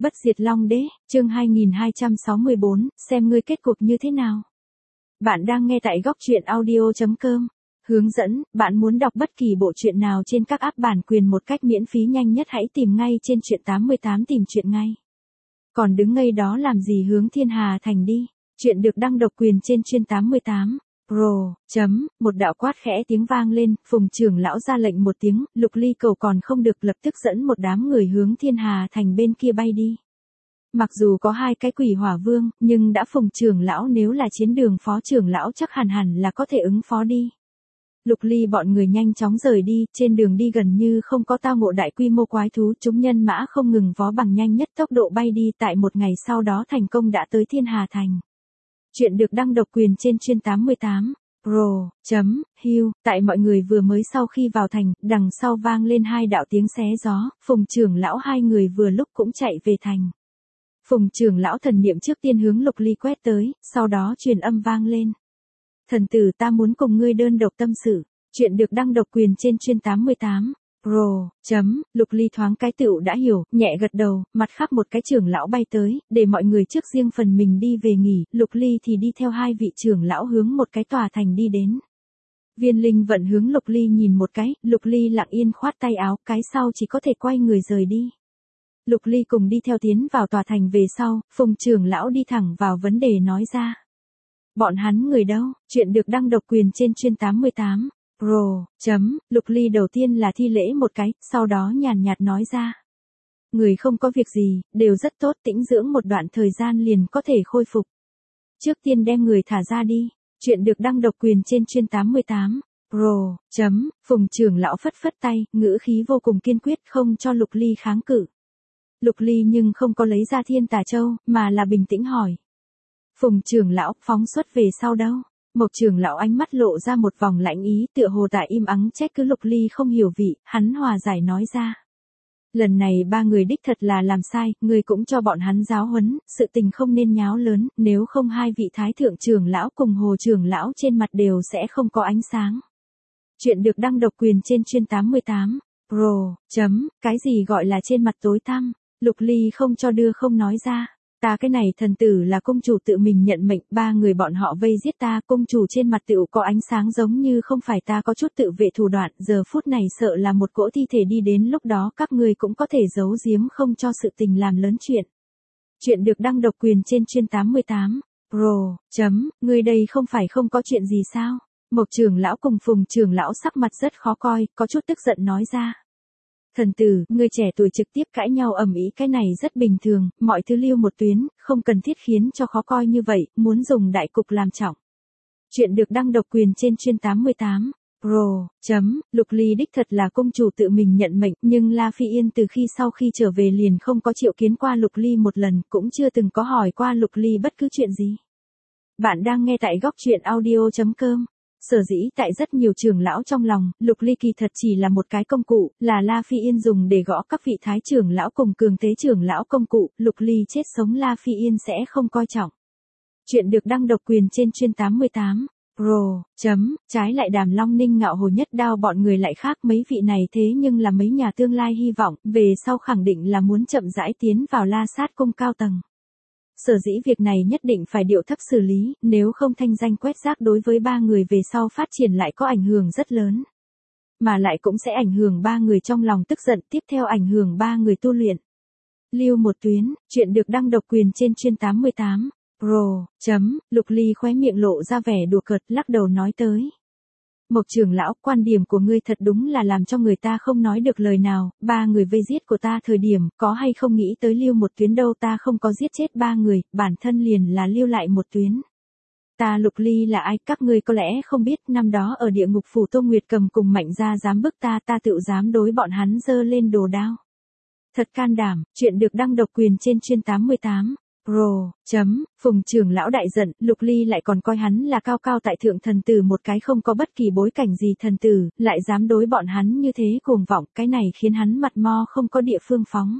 Bất diệt Long Đế, chương 2264, xem ngươi kết cục như thế nào. Bạn đang nghe tại góc truyện audio.com. Hướng dẫn, bạn muốn đọc bất kỳ bộ truyện nào trên các app bản quyền một cách miễn phí nhanh nhất hãy tìm ngay trên truyện 88 tìm truyện ngay. Còn đứng ngây đó làm gì, hướng Thiên Hà Thành đi. Truyện được đăng độc quyền trên chuyên 88. Pro, một đạo quát khẽ tiếng vang lên, Phùng trưởng lão ra lệnh một tiếng, Lục Ly cầu còn không được lập tức dẫn một đám người hướng Thiên Hà Thành bên kia bay đi. Mặc dù có hai cái quỷ hỏa vương, nhưng đã Phùng trưởng lão nếu là chiến đường phó trưởng lão chắc hẳn là có thể ứng phó đi. Lục Ly bọn người nhanh chóng rời đi, trên đường đi gần như không có tao ngộ đại quy mô quái thú, chúng nhân mã không ngừng vó bằng nhanh nhất tốc độ bay đi, tại một ngày sau đó thành công đã tới Thiên Hà Thành. Chuyện được đăng độc quyền trên chuyên 88. Pro, tại mọi người vừa mới sau khi vào thành, đằng sau vang lên hai đạo tiếng xé gió, Phùng trưởng lão hai người vừa lúc cũng chạy về thành. Phùng trưởng lão thần niệm trước tiên hướng Lục Ly quét tới, sau đó truyền âm vang lên. Thần tử, ta muốn cùng ngươi đơn độc tâm sự. Chuyện được đăng độc quyền trên chuyên 88. Pro, Lục Ly thoáng cái tựu đã hiểu, nhẹ gật đầu, mặt khác một cái trưởng lão bay tới, để mọi người trước riêng phần mình đi về nghỉ, Lục Ly thì đi theo hai vị trưởng lão hướng một cái tòa thành đi đến. Viên Linh vận hướng Lục Ly nhìn một cái, Lục Ly lặng yên khoát tay áo, cái sau chỉ có thể quay người rời đi. Lục Ly cùng đi theo tiến vào tòa thành về sau, Phùng trưởng lão đi thẳng vào vấn đề nói ra. Bọn hắn người đâu? Chuyện được đăng độc quyền trên chuyên 88. Pro, Lục Ly đầu tiên là thi lễ một cái, sau đó nhàn nhạt nói ra. Người không có việc gì, đều rất tốt, tĩnh dưỡng một đoạn thời gian liền có thể khôi phục. Trước tiên đem người thả ra đi. Chuyện được đăng độc quyền trên chuyên 88. Pro, Phùng trưởng lão phất phất tay, ngữ khí vô cùng kiên quyết không cho Lục Ly kháng cự. Lục Ly nhưng không có lấy ra Thiên Tà Châu, mà là bình tĩnh hỏi. Phùng trưởng lão, phóng xuất về sau đâu? Mộc trưởng lão ánh mắt lộ ra một vòng lạnh ý, tựa hồ tại im ắng trách cứ Lục Ly không hiểu vị, hắn hòa giải nói ra. Lần này ba người đích thật là làm sai, người cũng cho bọn hắn giáo huấn, sự tình không nên nháo lớn, nếu không hai vị thái thượng trưởng lão cùng Hồ trưởng lão trên mặt đều sẽ không có ánh sáng. Chuyện được đăng độc quyền trên chuyên 88. Pro, cái gì gọi là trên mặt tối tăm? Lục Ly không cho đưa không nói ra. Ta cái này thần tử là công chủ tự mình nhận mệnh, ba người bọn họ vây giết ta, công chủ trên mặt tựu có ánh sáng giống như không phải ta có chút tự vệ thủ đoạn, giờ phút này sợ là một cỗ thi thể đi đến lúc đó các ngươi cũng có thể giấu giếm không cho sự tình làm lớn chuyện. Chuyện được đăng độc quyền trên chuyên 88. Pro, ngươi đây không phải không có chuyện gì sao? Mộc trưởng lão cùng Phùng trưởng lão sắc mặt rất khó coi, có chút tức giận nói ra. Thần tử, người trẻ tuổi trực tiếp cãi nhau ầm ĩ cái này rất bình thường, mọi thứ lưu một tuyến, không cần thiết khiến cho khó coi như vậy, muốn dùng đại cục làm trọng. Chuyện được đăng độc quyền trên chuyên 88. Pro, Lục Ly đích thật là công chủ tự mình nhận mệnh, nhưng La Phi Yên từ khi sau khi trở về liền không có triệu kiến qua Lục Ly một lần, cũng chưa từng có hỏi qua Lục Ly bất cứ chuyện gì. Bạn đang nghe tại góc truyện audio.com. Sở dĩ tại rất nhiều trưởng lão trong lòng, Lục Ly kỳ thật chỉ là một cái công cụ, là La Phi Yên dùng để gõ các vị thái trưởng lão cùng cường tế trưởng lão công cụ, Lục Ly chết sống La Phi Yên sẽ không coi trọng. Chuyện được đăng độc quyền trên chuyên 88. Pro, trái lại Đàm Long Ninh Ngạo Hồ Nhất Đao bọn người lại khác, mấy vị này thế nhưng là mấy nhà tương lai hy vọng, về sau khẳng định là muốn chậm rãi tiến vào La Sát cung cao tầng. Sở dĩ việc này nhất định phải điệu thấp xử lý, nếu không thanh danh quét rác đối với ba người về sau phát triển lại có ảnh hưởng rất lớn. Mà lại cũng sẽ ảnh hưởng ba người trong lòng tức giận, tiếp theo ảnh hưởng ba người tu luyện. Lưu một tuyến, chuyện được đăng độc quyền trên chuyên 88. Pro, Lục Ly khóe miệng lộ ra vẻ đùa cợt, lắc đầu nói tới. Mộc trưởng lão, quan điểm của ngươi thật đúng là làm cho người ta không nói được lời nào, ba người vây giết của ta thời điểm, có hay không nghĩ tới lưu một tuyến đâu, ta không có giết chết ba người, bản thân liền là lưu lại một tuyến. Ta Lục Ly là ai, các ngươi có lẽ không biết, năm đó ở địa ngục phủ Tô Nguyệt Cầm cùng Mạnh gia dám bức ta tự dám đối bọn hắn giơ lên đồ đao. Thật can đảm, chuyện được đăng độc quyền trên chuyên 88. Pro, Phùng trưởng lão đại giận, Lục Ly lại còn coi hắn là cao cao tại thượng thần tử, một cái không có bất kỳ bối cảnh gì thần tử, lại dám đối bọn hắn như thế cuồng vọng, cái này khiến hắn mặt mo không có địa phương phóng.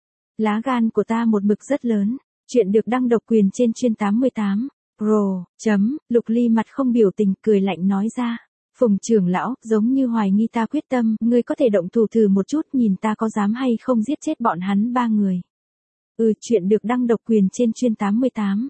Lá gan của ta một mực rất lớn. Chuyện được đăng độc quyền trên chuyên 88. Pro, Lục Ly mặt không biểu tình, cười lạnh nói ra. Phùng trưởng lão, giống như hoài nghi ta quyết tâm, ngươi có thể động thủ thử một chút, nhìn ta có dám hay không giết chết bọn hắn ba người. Chuyện được đăng độc quyền trên Chuyên 88.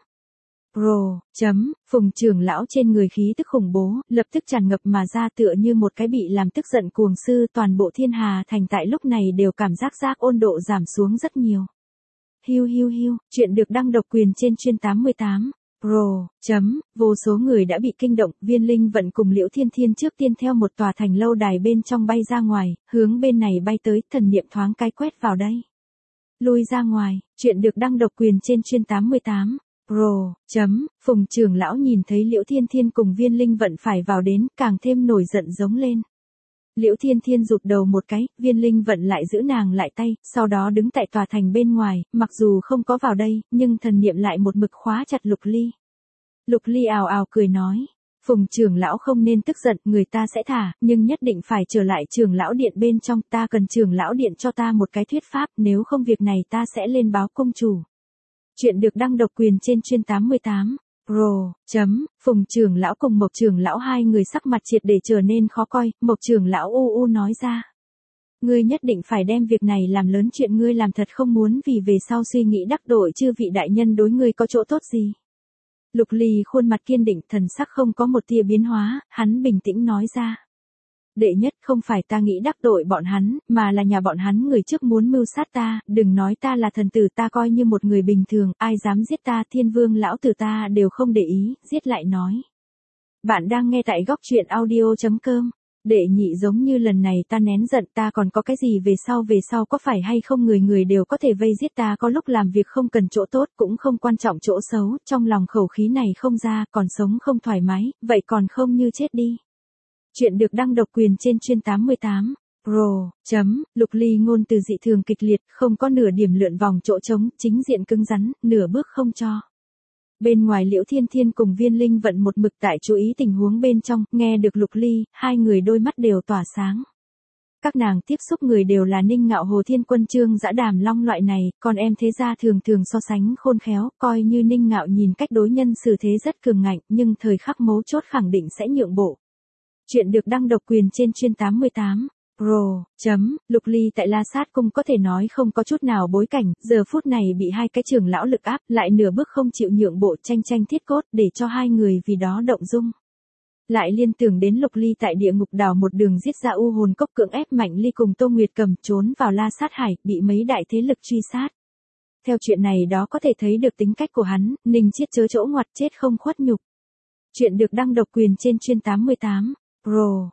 Pro. Phùng trưởng lão trên người khí tức khủng bố, lập tức tràn ngập mà ra tựa như một cái bị làm tức giận cuồng sư, toàn bộ Thiên Hà thành tại lúc này đều cảm giác ôn độ giảm xuống rất nhiều. Hiu, chuyện được đăng độc quyền trên Chuyên 88. Pro. Vô số người đã bị kinh động, Viên Linh Vận cùng Liễu Thiên Thiên trước tiên theo một tòa thành lâu đài bên trong bay ra ngoài, hướng bên này bay tới, thần niệm thoáng cái quét vào đây. Lui ra ngoài, chuyện được đăng độc quyền trên Chuyên 88. Pro. Phùng trưởng lão nhìn thấy Liễu Thiên Thiên cùng Viên Linh Vận phải vào đến, càng thêm nổi giận giống lên. Liễu Thiên Thiên rụt đầu một cái, Viên Linh Vận lại giữ nàng lại tay, sau đó đứng tại tòa thành bên ngoài, mặc dù không có vào đây, nhưng thần niệm lại một mực khóa chặt Lục Ly. Lục Ly ào ào cười nói, Phùng trưởng lão không nên tức giận, người ta sẽ thả, nhưng nhất định phải trở lại trưởng lão điện bên trong, ta cần trưởng lão điện cho ta một cái thuyết pháp, nếu không việc này ta sẽ lên báo công chủ. Chuyện được đăng độc quyền trên Chuyên 88. Pro. Phùng trưởng lão cùng Mộc trưởng lão hai người sắc mặt triệt để trở nên khó coi, Mộc trưởng lão u nói ra. Ngươi nhất định phải đem việc này làm lớn, chuyện ngươi làm thật không muốn vì về sau suy nghĩ đắc tội chư vị đại nhân đối ngươi có chỗ tốt gì. Lục Ly khuôn mặt kiên định, thần sắc không có một tia biến hóa, hắn bình tĩnh nói ra. Đệ nhất, không phải ta nghĩ đắc tội bọn hắn, mà là nhà bọn hắn người trước muốn mưu sát ta, đừng nói ta là thần tử, ta coi như một người bình thường, ai dám giết ta, Thiên Vương lão tử ta đều không để ý, giết lại nói. Bạn đang nghe tại góc truyện audio.com. Đệ nhị, giống như lần này ta nén giận, ta còn có cái gì về sau có phải hay không người đều có thể vây giết ta, có lúc làm việc không cần chỗ tốt, cũng không quan trọng chỗ xấu, trong lòng khẩu khí này không ra, còn sống không thoải mái, vậy còn không như chết đi. Chuyện được đăng độc quyền trên Chuyên 88. Pro. Lục Ly ngôn từ dị thường kịch liệt, không có nửa điểm lượn vòng chỗ trống, chính diện cứng rắn, nửa bước không cho. Bên ngoài Liễu Thiên Thiên cùng Viên Linh Vận một mực tại chú ý tình huống bên trong, nghe được Lục Ly, hai người đôi mắt đều tỏa sáng. Các nàng tiếp xúc người đều là Ninh Ngạo, Hồ Thiên Quân, Trương Dã, Đàm Long loại này, còn em thế gia thường so sánh khôn khéo, coi như Ninh Ngạo nhìn cách đối nhân xử thế rất cường ngạnh, nhưng thời khắc mấu chốt khẳng định sẽ nhượng bộ. Chuyện được đăng độc quyền trên Chuyên 88. Pro. Lục Ly tại La Sát Cung có thể nói không có chút nào bối cảnh, giờ phút này bị hai cái trưởng lão lực áp, lại nửa bước không chịu nhượng bộ, tranh thiết cốt, để cho hai người vì đó động dung. Lại liên tưởng đến Lục Ly tại địa ngục đảo một đường giết ra u hồn cốc, cưỡng ép Mạnh Ly cùng Tô Nguyệt Cầm trốn vào La Sát Hải, bị mấy đại thế lực truy sát. Theo chuyện này đó có thể thấy được tính cách của hắn, Ninh Chiết chớ chỗ ngoặt, chết không khuất nhục. Chuyện được đăng độc quyền trên Chuyên 88. Pro.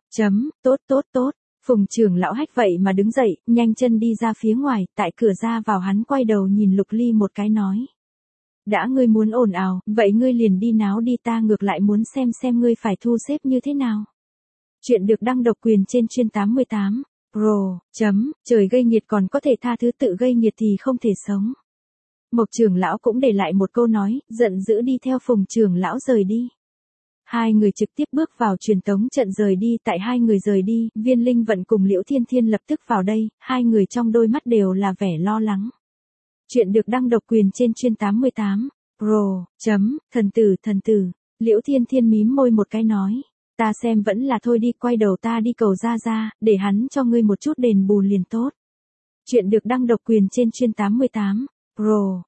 Tốt. Phùng trưởng lão hách vậy mà đứng dậy, nhanh chân đi ra phía ngoài, tại cửa ra vào hắn quay đầu nhìn Lục Ly một cái nói. Đã ngươi muốn ồn ào, vậy ngươi liền đi náo đi, ta ngược lại muốn xem ngươi phải thu xếp như thế nào. Chuyện được đăng độc quyền trên Chuyên 88. Pro. Trời gây nghiệt còn có thể tha thứ, tự gây nghiệt thì không thể sống. Mộc trưởng lão cũng để lại một câu nói, giận dữ đi theo Phùng trưởng lão rời đi. Hai người trực tiếp bước vào truyền tống trận rời đi, tại hai người rời đi, Viên Linh Vận cùng Liễu Thiên Thiên lập tức vào đây, hai người trong đôi mắt đều là vẻ lo lắng. Chuyện được đăng độc quyền trên Chuyên 88. Pro. Thần tử, Liễu Thiên Thiên mím môi một cái nói, ta xem vẫn là thôi đi, quay đầu ta đi cầu ra, để hắn cho ngươi một chút đền bù liền tốt. Chuyện được đăng độc quyền trên Chuyên 88. Pro.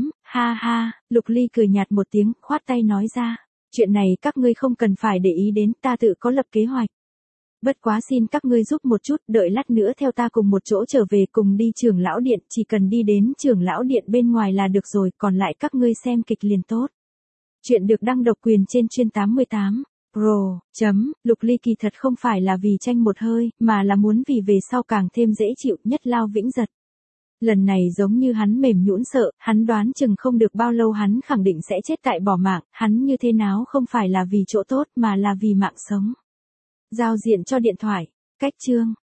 Ha, Lục Ly cười nhạt một tiếng, khoát tay nói ra. Chuyện này các ngươi không cần phải để ý đến, ta tự có lập kế hoạch. Bất quá xin các ngươi giúp một chút, đợi lát nữa theo ta cùng một chỗ trở về, cùng đi trưởng lão điện, chỉ cần đi đến trưởng lão điện bên ngoài là được rồi, còn lại các ngươi xem kịch liền tốt. Chuyện được đăng độc quyền trên Chuyên 88. Pro. Lục Ly kỳ thật không phải là vì tranh một hơi, mà là muốn vì về sau càng thêm dễ chịu, nhất lao vĩnh giật. Lần này giống như hắn mềm nhũn sợ, hắn đoán chừng không được bao lâu hắn khẳng định sẽ chết tại bỏ mạng, hắn như thế nào không phải là vì chỗ tốt mà là vì mạng sống. Giao diện cho điện thoại. Cách chương.